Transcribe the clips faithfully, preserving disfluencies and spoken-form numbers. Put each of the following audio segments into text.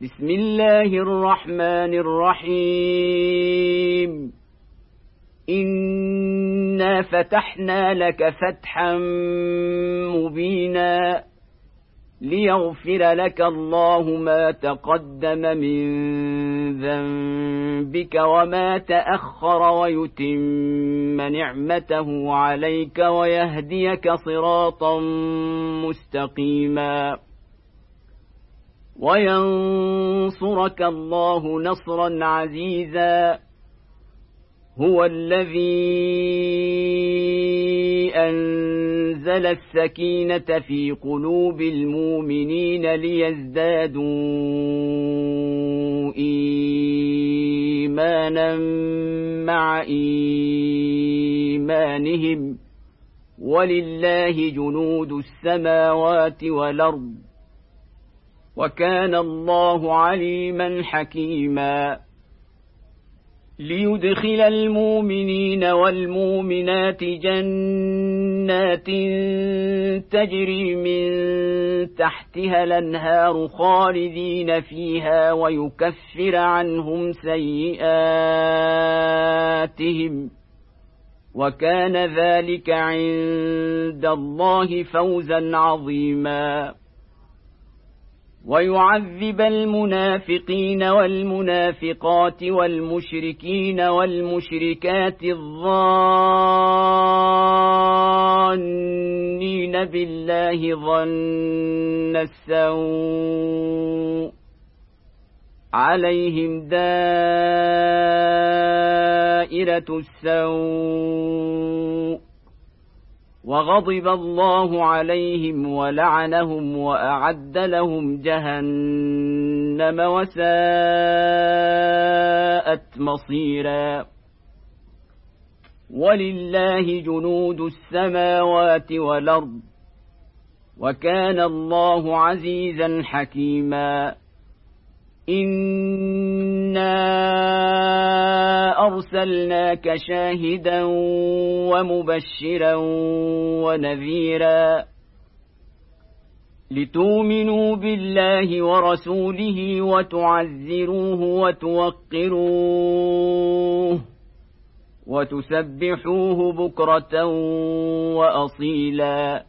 بسم الله الرحمن الرحيم. إنا فتحنا لك فتحا مبينا ليغفر لك الله ما تقدم من ذنبك وما تأخر ويتم نعمته عليك ويهديك صراطا مستقيما وينصرك الله نصرا عزيزا. هو الذي أنزل السكينة في قلوب المؤمنين ليزدادوا إيمانا مع إيمانهم ولله جنود السماوات والأرض وكان الله عليما حكيما. ليدخل المؤمنين والمؤمنات جنات تجري من تحتها الأنهار خالدين فيها ويكفر عنهم سيئاتهم وكان ذلك عند الله فوزا عظيما. ويعذب المنافقين والمنافقات والمشركين والمشركات الظانين بالله ظن السوء عليهم دائرة السوء وغضب الله عليهم ولعنهم وأعد لهم جهنم وساءت مصيرا. ولله جنود السماوات والأرض وكان الله عزيزا حكيما. إنا أرسلناك شاهدا ومبشرا ونذيرا لتؤمنوا بالله ورسوله وتعزروه وتوقروه وتسبحوه بكرة وأصيلا.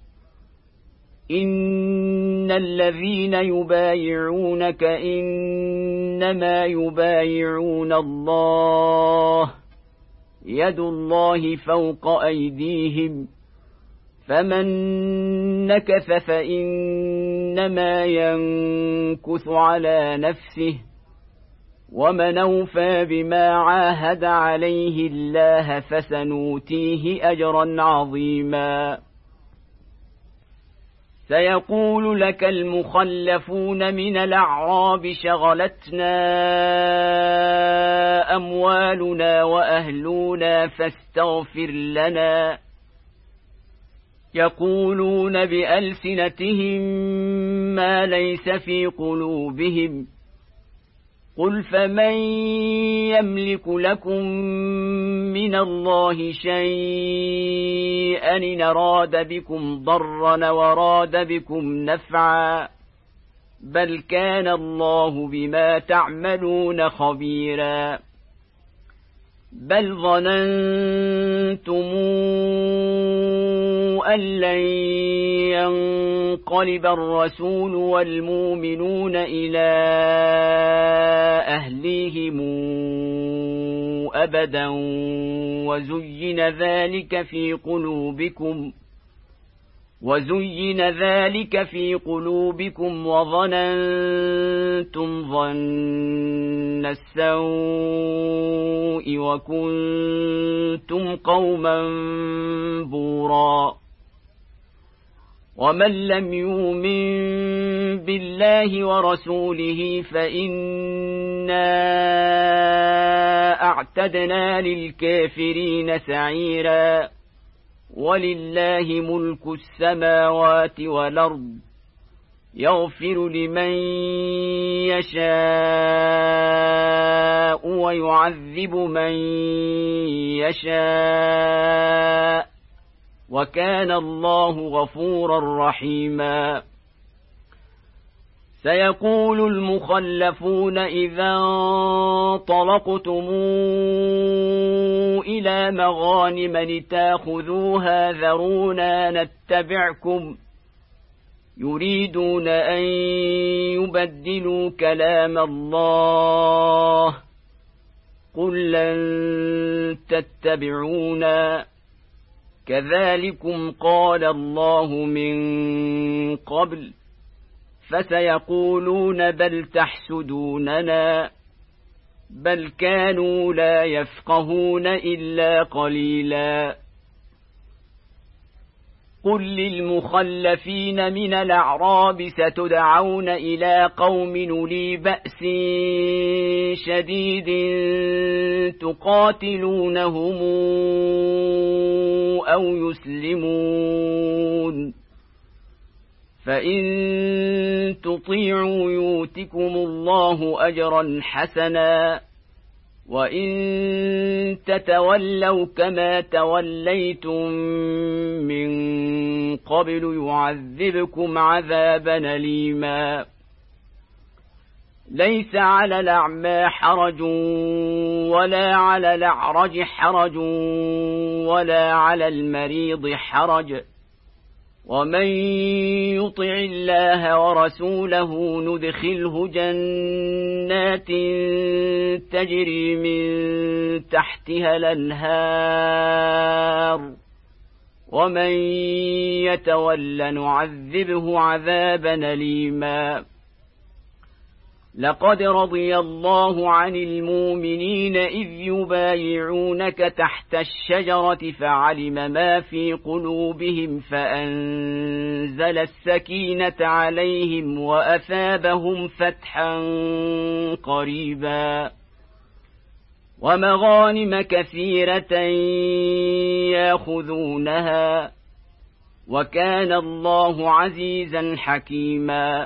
إن الذين يبايعونك إنما يبايعون الله يد الله فوق أيديهم فمن نكث فإنما ينكث على نفسه ومن أوفى بما عاهد عليه الله فسنؤتيه أجرا عظيما. سيقول لك المخلفون من الأعراب شغلتنا أموالنا وأهلنا فاستغفر لنا. يقولون بألسنتهم ما ليس في قلوبهم قل فمن يملك لكم من الله شيئا إن أراد بكم ضرا وراد بكم نفعا بل كان الله بما تعملون خبيرا. بل ظننتم أن لن ينقلب الرسول والمؤمنون إلى أهليهم أبدا وزين ذلك في قلوبكم وزين ذلك في قلوبكم وظننتم ظن السوء وكنتم قوما بورا. ومن لم يؤمن بالله ورسوله فإنا أعتدنا للكافرين سعيرا. ولله ملك السماوات والأرض يغفر لمن يشاء ويعذب من يشاء وكان الله غفورا رحيما. سيقول المخلفون إذا انطلقتم إلى مغانم لتاخذوها ذرونا نتبعكم يريدون أن يبدلوا كلام الله قل لن تتبعونا كذلكم قال الله من قبل فسيقولون بل تحسدوننا بل كانوا لا يفقهون إلا قليلا قل للمخلفين من الأعراب ستدعون إلى قوم أولي بأس شديد تقاتلونهم أو يسلمون فإن تطيعوا يؤتكم الله أجرا حسنا وإن تتولوا كما توليتم من قبل يعذبكم عذابا أليما ليس على الأعمى حرج ولا على الأعرج حرج ولا على المريض حرج ومن يطع الله ورسوله ندخله جنات تجري من تحتها الأنهار ومن يتول نعذبه عذابا أليما لقد رضي الله عن المؤمنين إذ يبايعونك تحت الشجرة فعلم ما في قلوبهم فأنزل السكينة عليهم وأثابهم فتحا قريبا ومغانم كثيرة ياخذونها وكان الله عزيزا حكيما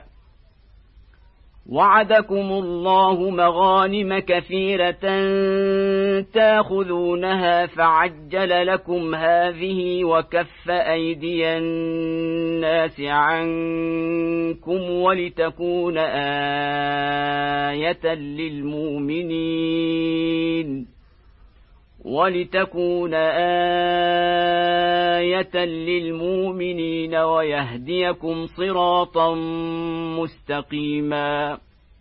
وعدكم الله مغانم كثيرة تاخذونها فعجل لكم هذه وكف أيدي الناس عنكم ولتكون آية للمؤمنين ولتكون آية للمؤمنين ويهديكم صراطا مستقيما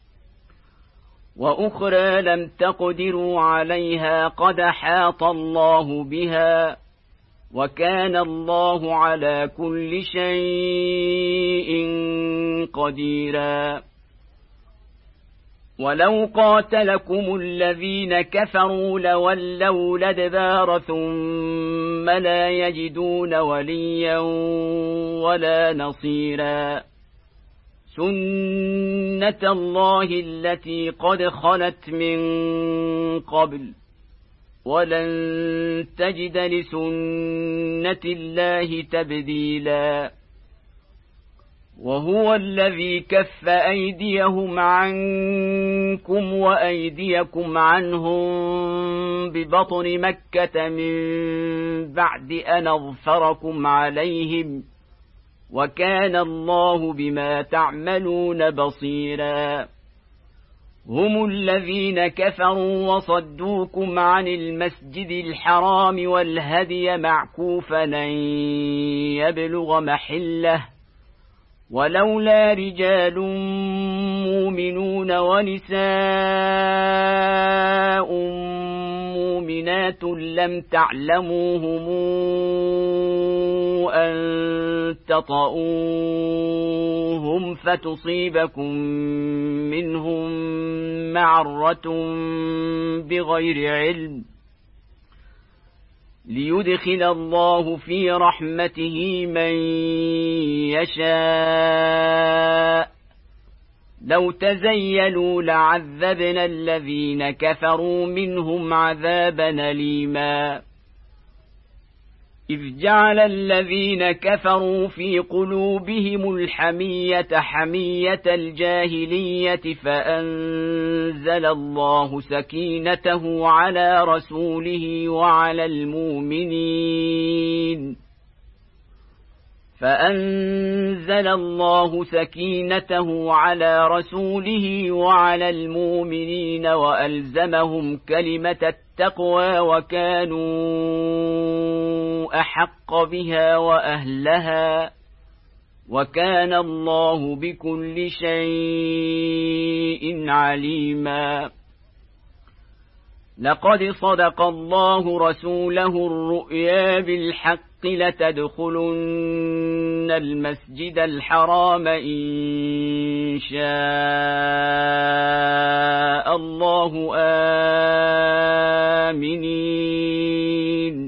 وأخرى لم تقدروا عليها قد أحاط الله بها وكان الله على كل شيء قديرا ولو قاتلكم الذين كفروا لولوا الأدبار ثم لا يجدون وليا ولا نصيرا سنة الله التي قد خلت من قبل ولن تجد لسنة الله تبديلا وهو الذي كف أيديهم عنكم وأيديكم عنهم ببطن مكة من بعد أن أظفركم عليهم وكان الله بما تعملون بصيرا هم الذين كفروا وصدوكم عن المسجد الحرام والهدي معكوفا أن يبلغ محله ولولا رجال مؤمنون ونساء مؤمنات لم تعلموهم أن تطؤوهم فتصيبكم منهم معرة بغير علم ليدخل الله في رحمته من يشاء لو تزيلوا لعذبنا الذين كفروا منهم عذابا أليما إذ جعل الذين كفروا في قلوبهم الحمية حمية الجاهلية فأنزل الله سكينته على رسوله وعلى المؤمنين فأنزل الله سكينته على رسوله وعلى المؤمنين وألزمهم كلمة التقوى وكانوا أحق بها وأهلها وكان الله بكل شيء عليما. لقد صدق الله رسوله الرؤيا بالحق لتدخلن المسجد الحرام إن شاء الله آمنين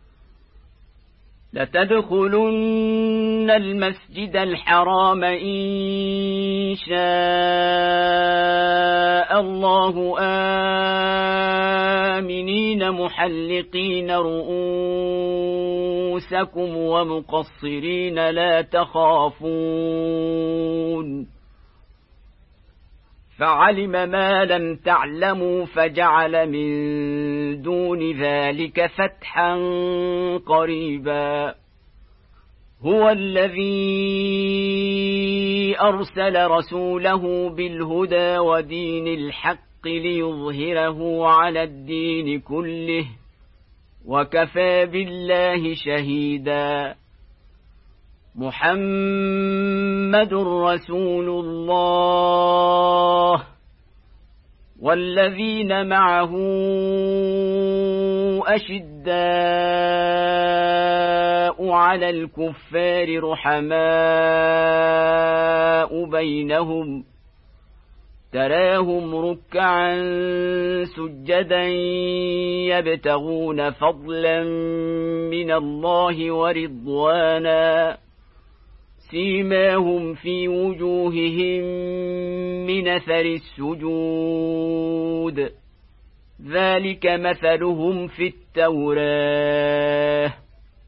لتدخلن المسجد الحرام إن شاء الله آمنين محلقين رؤوسكم ومقصرين لا تخافون فعلم ما لم تعلموا فجعل من دون ذلك فتحا قريبا. هو الذي أرسل رسوله بالهدى ودين الحق ليظهره على الدين كله وكفى بالله شهيدا. محمد رسول الله والذين معه أشداء على الكفار رحماء بينهم تراهم ركعا سجدا يبتغون فضلا من الله ورضوانا سيماهم في وجوههم من أثر السجود ذلك مثلهم في التوراة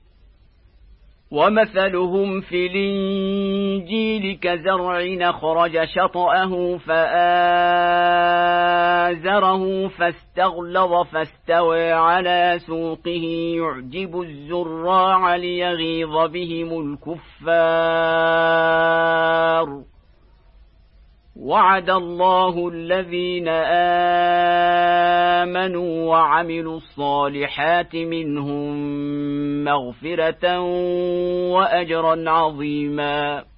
ومثلهم في الإنجيل كزرع أخرج شطأه فآزره فاستغلظ فاستوى على سوقه يعجب الزراع ليغيظ بهم الكفار. وعد الله الذين آمنوا وعملوا الصالحات منهم مغفرة وأجرا عظيما.